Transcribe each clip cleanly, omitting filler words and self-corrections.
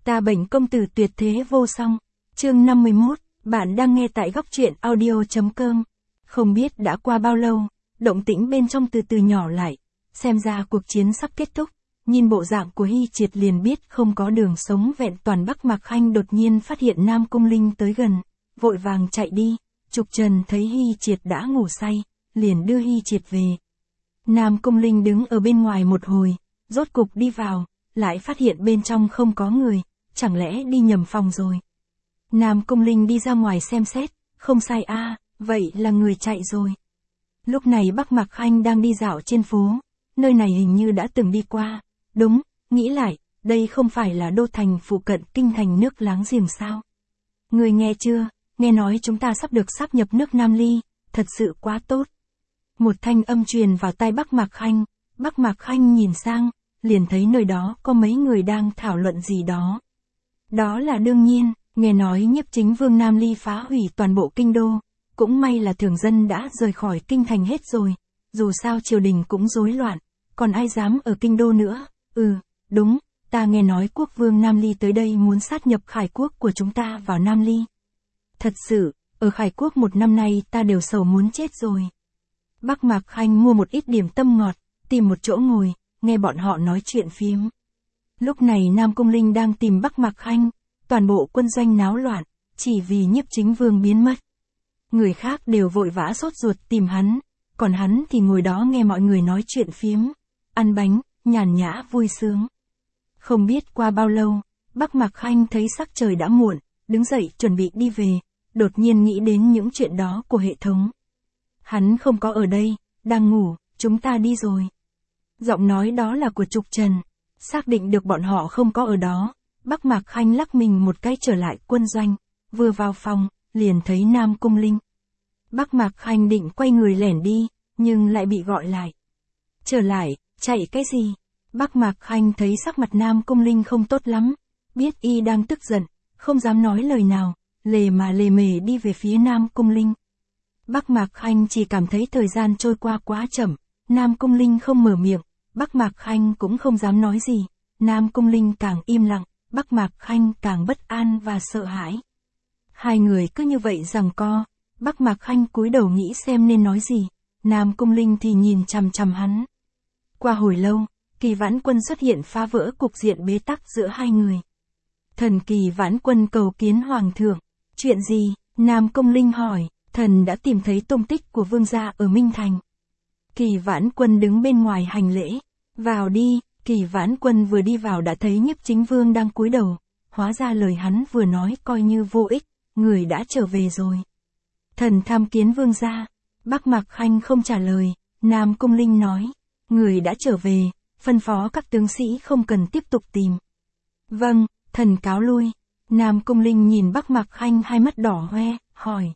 Ta bệnh công tử tuyệt thế vô song. Chương 51, bạn đang nghe tại góc truyện audio.com. Không biết đã qua bao lâu, động tĩnh bên trong từ từ nhỏ lại, xem ra cuộc chiến sắp kết thúc. Nhìn bộ dạng của Hy Triệt liền biết không có đường sống vẹn toàn. Bắc Mạc Khanh đột nhiên phát hiện Nam Cung Linh tới gần, vội vàng chạy đi. Trục Trần thấy Hy Triệt đã ngủ say, liền đưa Hy Triệt về. Nam Cung Linh đứng ở bên ngoài một hồi, rốt cục đi vào, lại phát hiện bên trong không có người, chẳng lẽ đi nhầm phòng rồi. Nam Cung Linh đi ra ngoài xem xét, không sai vậy là người chạy rồi. Lúc này Bắc Mạc Khanh đang đi dạo trên phố, nơi này hình như đã từng đi qua. Đúng, nghĩ lại, đây không phải là đô thành phụ cận kinh thành nước láng giềng sao? Người nghe chưa, nghe nói chúng ta sắp được sáp nhập nước Nam Ly, thật sự quá tốt. Một thanh âm truyền vào tai Bắc Mạc Khanh. Bắc Mạc Khanh nhìn sang, liền thấy nơi đó có mấy người đang thảo luận gì đó. Đó là đương nhiên, nghe nói Nhiếp Chính Vương Nam Ly phá hủy toàn bộ kinh đô, cũng may là thường dân đã rời khỏi kinh thành hết rồi, dù sao triều đình cũng rối loạn, còn ai dám ở kinh đô nữa. Đúng, ta nghe nói quốc vương Nam Ly tới đây muốn sát nhập Khải quốc của chúng ta vào Nam Ly. Thật sự, ở Khải quốc một năm nay ta đều sầu muốn chết rồi. Bắc Mạc Khanh mua một ít điểm tâm ngọt, tìm một chỗ ngồi, nghe bọn họ nói chuyện phiếm. Lúc này Nam Cung Linh đang tìm Bắc Mạc Khanh, toàn bộ quân doanh náo loạn, chỉ vì Nhiếp Chính Vương biến mất. Người khác đều vội vã sốt ruột tìm hắn, còn hắn thì ngồi đó nghe mọi người nói chuyện phiếm, ăn bánh, nhàn nhã vui sướng. Không biết qua bao lâu, Bắc Mạc Khanh thấy sắc trời đã muộn, đứng dậy chuẩn bị đi về, đột nhiên nghĩ đến những chuyện đó của hệ thống. Hắn không có ở đây, đang ngủ, chúng ta đi rồi. Giọng nói đó là của Trục Trần, xác định được bọn họ không có ở đó, Bắc Mạc Khanh lắc mình một cái trở lại quân doanh, vừa vào phòng, liền thấy Nam Cung Linh. Bắc Mạc Khanh định quay người lẻn đi, nhưng lại bị gọi lại. Trở lại, chạy cái gì? Bắc Mạc Khanh thấy sắc mặt Nam Cung Linh không tốt lắm, biết y đang tức giận, không dám nói lời nào, lề mề đi về phía Nam Cung Linh. Bắc Mạc Khanh chỉ cảm thấy thời gian trôi qua quá chậm, Nam Cung Linh không mở miệng, Bắc Mạc Khanh cũng không dám nói gì, Nam Cung Linh càng im lặng, Bắc Mạc Khanh càng bất an và sợ hãi. Hai người cứ như vậy giằng co, Bắc Mạc Khanh cúi đầu nghĩ xem nên nói gì, Nam Cung Linh thì nhìn chằm chằm hắn. Qua hồi lâu, Kỳ Vãn Quân xuất hiện phá vỡ cục diện bế tắc giữa hai người. Thần Kỳ Vãn Quân cầu kiến Hoàng thượng. Chuyện gì? Nam Cung Linh hỏi. Thần đã tìm thấy tung tích của vương gia ở Minh Thành. Kỳ Vãn Quân đứng bên ngoài hành lễ. Vào đi. Kỳ Vãn Quân vừa đi vào đã thấy Nhiếp Chính Vương đang cúi đầu. Hóa ra lời hắn vừa nói coi như vô ích, người đã trở về rồi. Thần tham kiến vương gia. Bắc Mạc Khanh không trả lời. Nam Cung Linh nói. Người đã trở về, phân phó các tướng sĩ không cần tiếp tục tìm. Vâng, thần cáo lui. Nam Cung Linh nhìn Bắc Mạc Khanh hai mắt đỏ hoe, hỏi.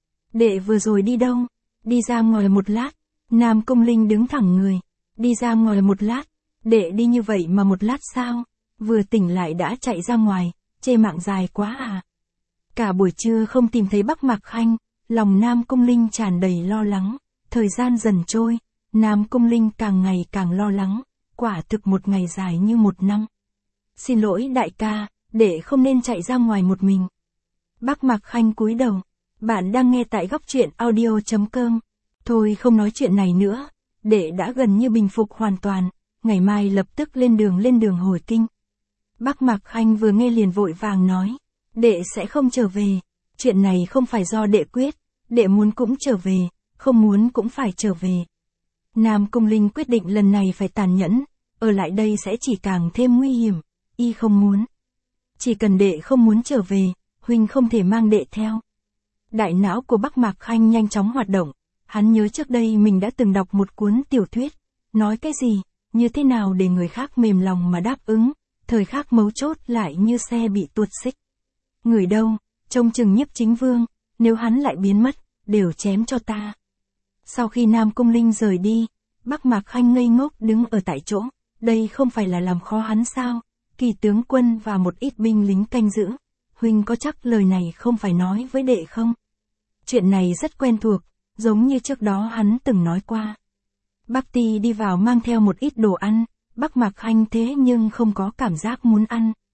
Đệ vừa rồi đi đâu? Đi ra ngoài một lát. Nam Cung Linh đứng thẳng người. Đi ra ngoài một lát. Đệ đi như vậy mà một lát sao? Vừa tỉnh lại đã chạy ra ngoài, chê mạng dài quá à? Cả buổi trưa không tìm thấy Bắc Mạc Khanh, lòng Nam Cung Linh tràn đầy lo lắng. Thời gian dần trôi, Nam Cung Linh càng ngày càng lo lắng, quả thực một ngày dài như một năm. Xin lỗi đại ca, đệ không nên chạy ra ngoài một mình. Bắc Mạc Khanh cúi đầu. Bạn đang nghe tại góc truyện audio.com. Thôi không nói chuyện này nữa, đệ đã gần như bình phục hoàn toàn, ngày mai lập tức lên đường hồi kinh. Bắc Mạc Khanh vừa nghe liền vội vàng nói, đệ sẽ không trở về, chuyện này không phải do đệ quyết, đệ muốn cũng trở về, không muốn cũng phải trở về. Nam Cung Linh quyết định lần này phải tàn nhẫn, ở lại đây sẽ chỉ càng thêm nguy hiểm, y không muốn. Chỉ cần đệ không muốn trở về, huynh không thể mang đệ theo. Đại não của Bắc Mạc Khanh nhanh chóng hoạt động, hắn nhớ trước đây mình đã từng đọc một cuốn tiểu thuyết, nói cái gì, như thế nào để người khác mềm lòng mà đáp ứng, thời khắc mấu chốt lại như xe bị tuột xích. Người đâu, trông chừng Nhiếp Chính Vương, nếu hắn lại biến mất, đều chém cho ta. Sau khi Nam Cung Linh rời đi, Bắc Mạc Khanh ngây ngốc đứng ở tại chỗ, đây không phải là làm khó hắn sao? Kỳ tướng quân và một ít binh lính canh giữ, huynh có chắc lời này không phải nói với đệ không? Chuyện này rất quen thuộc, giống như trước đó hắn từng nói qua. Bắc Ti đi vào mang theo một ít đồ ăn, Bắc Mạc Khanh thế nhưng không có cảm giác muốn ăn.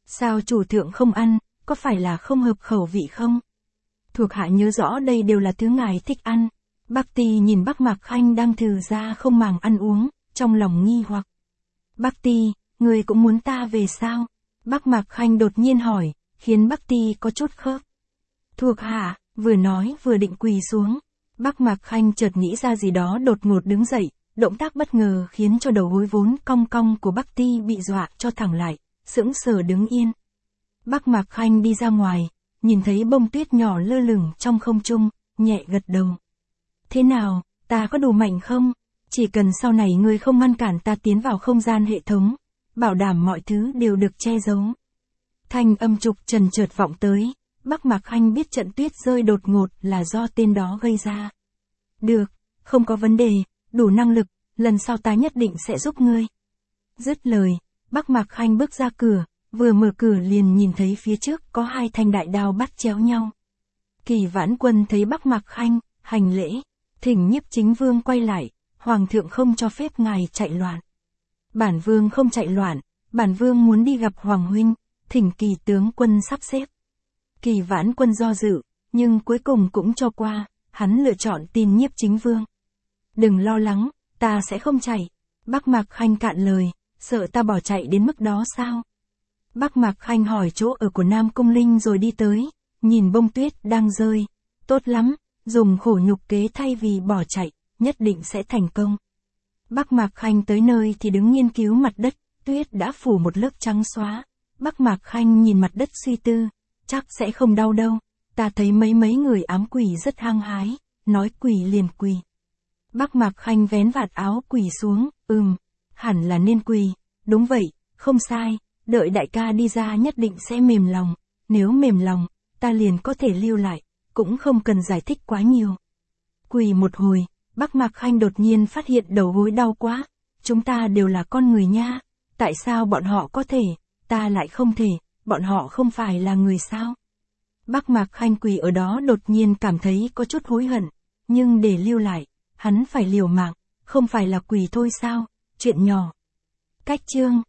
Sao chủ thượng không ăn, có phải là không hợp khẩu vị không? Thuộc hạ nhớ rõ đây đều là thứ ngài thích ăn. Bác Ti nhìn Bắc Mạc Khanh đang thừ ra không màng ăn uống, trong lòng nghi hoặc. Bác Ti, người cũng muốn ta về sao? Bắc Mạc Khanh đột nhiên hỏi, khiến Bác Ti có chút khớp. Thuộc hạ, vừa nói vừa định quỳ xuống. Bắc Mạc Khanh chợt nghĩ ra gì đó đột ngột đứng dậy, động tác bất ngờ khiến cho đầu gối vốn cong cong của Bác Ti bị dọa cho thẳng lại, sững sờ đứng yên. Bắc Mạc Khanh đi ra ngoài, nhìn thấy bông tuyết nhỏ lơ lửng trong không trung, nhẹ gật đầu. Thế nào, ta có đủ mạnh không? Chỉ cần sau này ngươi không ngăn cản ta tiến vào không gian hệ thống, bảo đảm mọi thứ đều được che giấu. Thanh âm trục trần chợt vọng tới, Bắc Mạc Khanh biết trận tuyết rơi đột ngột là do tên đó gây ra. Được, không có vấn đề, đủ năng lực, lần sau ta nhất định sẽ giúp ngươi. Dứt lời, Bắc Mạc Khanh bước ra cửa, vừa mở cửa liền nhìn thấy phía trước có hai thanh đại đao bắt chéo nhau. Kỳ Vãn Quân thấy Bắc Mạc Khanh, hành lễ, thỉnh Nhiếp Chính Vương quay lại, Hoàng thượng không cho phép ngài chạy loạn. Bản vương không chạy loạn, bản vương muốn đi gặp Hoàng huynh, thỉnh Kỳ tướng quân sắp xếp. Kỳ Vãn Quân do dự, nhưng cuối cùng cũng cho qua, hắn lựa chọn tin Nhiếp Chính Vương. Đừng lo lắng, ta sẽ không chạy. Bắc Mạc Khanh cạn lời, sợ ta bỏ chạy đến mức đó sao? Bắc Mạc Khanh hỏi chỗ ở của Nam Cung Linh rồi đi tới, nhìn bông tuyết đang rơi. Tốt lắm, dùng khổ nhục kế thay vì bỏ chạy, nhất định sẽ thành công. Bắc Mạc Khanh tới nơi thì đứng nghiên cứu mặt đất, tuyết đã phủ một lớp trắng xóa. Bắc Mạc Khanh nhìn mặt đất suy tư, chắc sẽ không đau đâu, ta thấy mấy người ám quỷ rất hăng hái, nói quỳ liền quỳ. Bắc Mạc Khanh vén vạt áo quỳ xuống, hẳn là nên quỳ, đúng vậy, không sai, đợi đại ca đi ra nhất định sẽ mềm lòng, nếu mềm lòng, ta liền có thể lưu lại, cũng không cần giải thích quá nhiều. Quỳ một hồi, Bắc Mạc Khanh đột nhiên phát hiện đầu gối đau quá, chúng ta đều là con người nha, tại sao bọn họ có thể, ta lại không thể, bọn họ không phải là người sao? Bắc Mạc Khanh quỳ ở đó đột nhiên cảm thấy có chút hối hận, nhưng để lưu lại, hắn phải liều mạng, không phải là quỳ thôi sao, chuyện nhỏ. Cách chương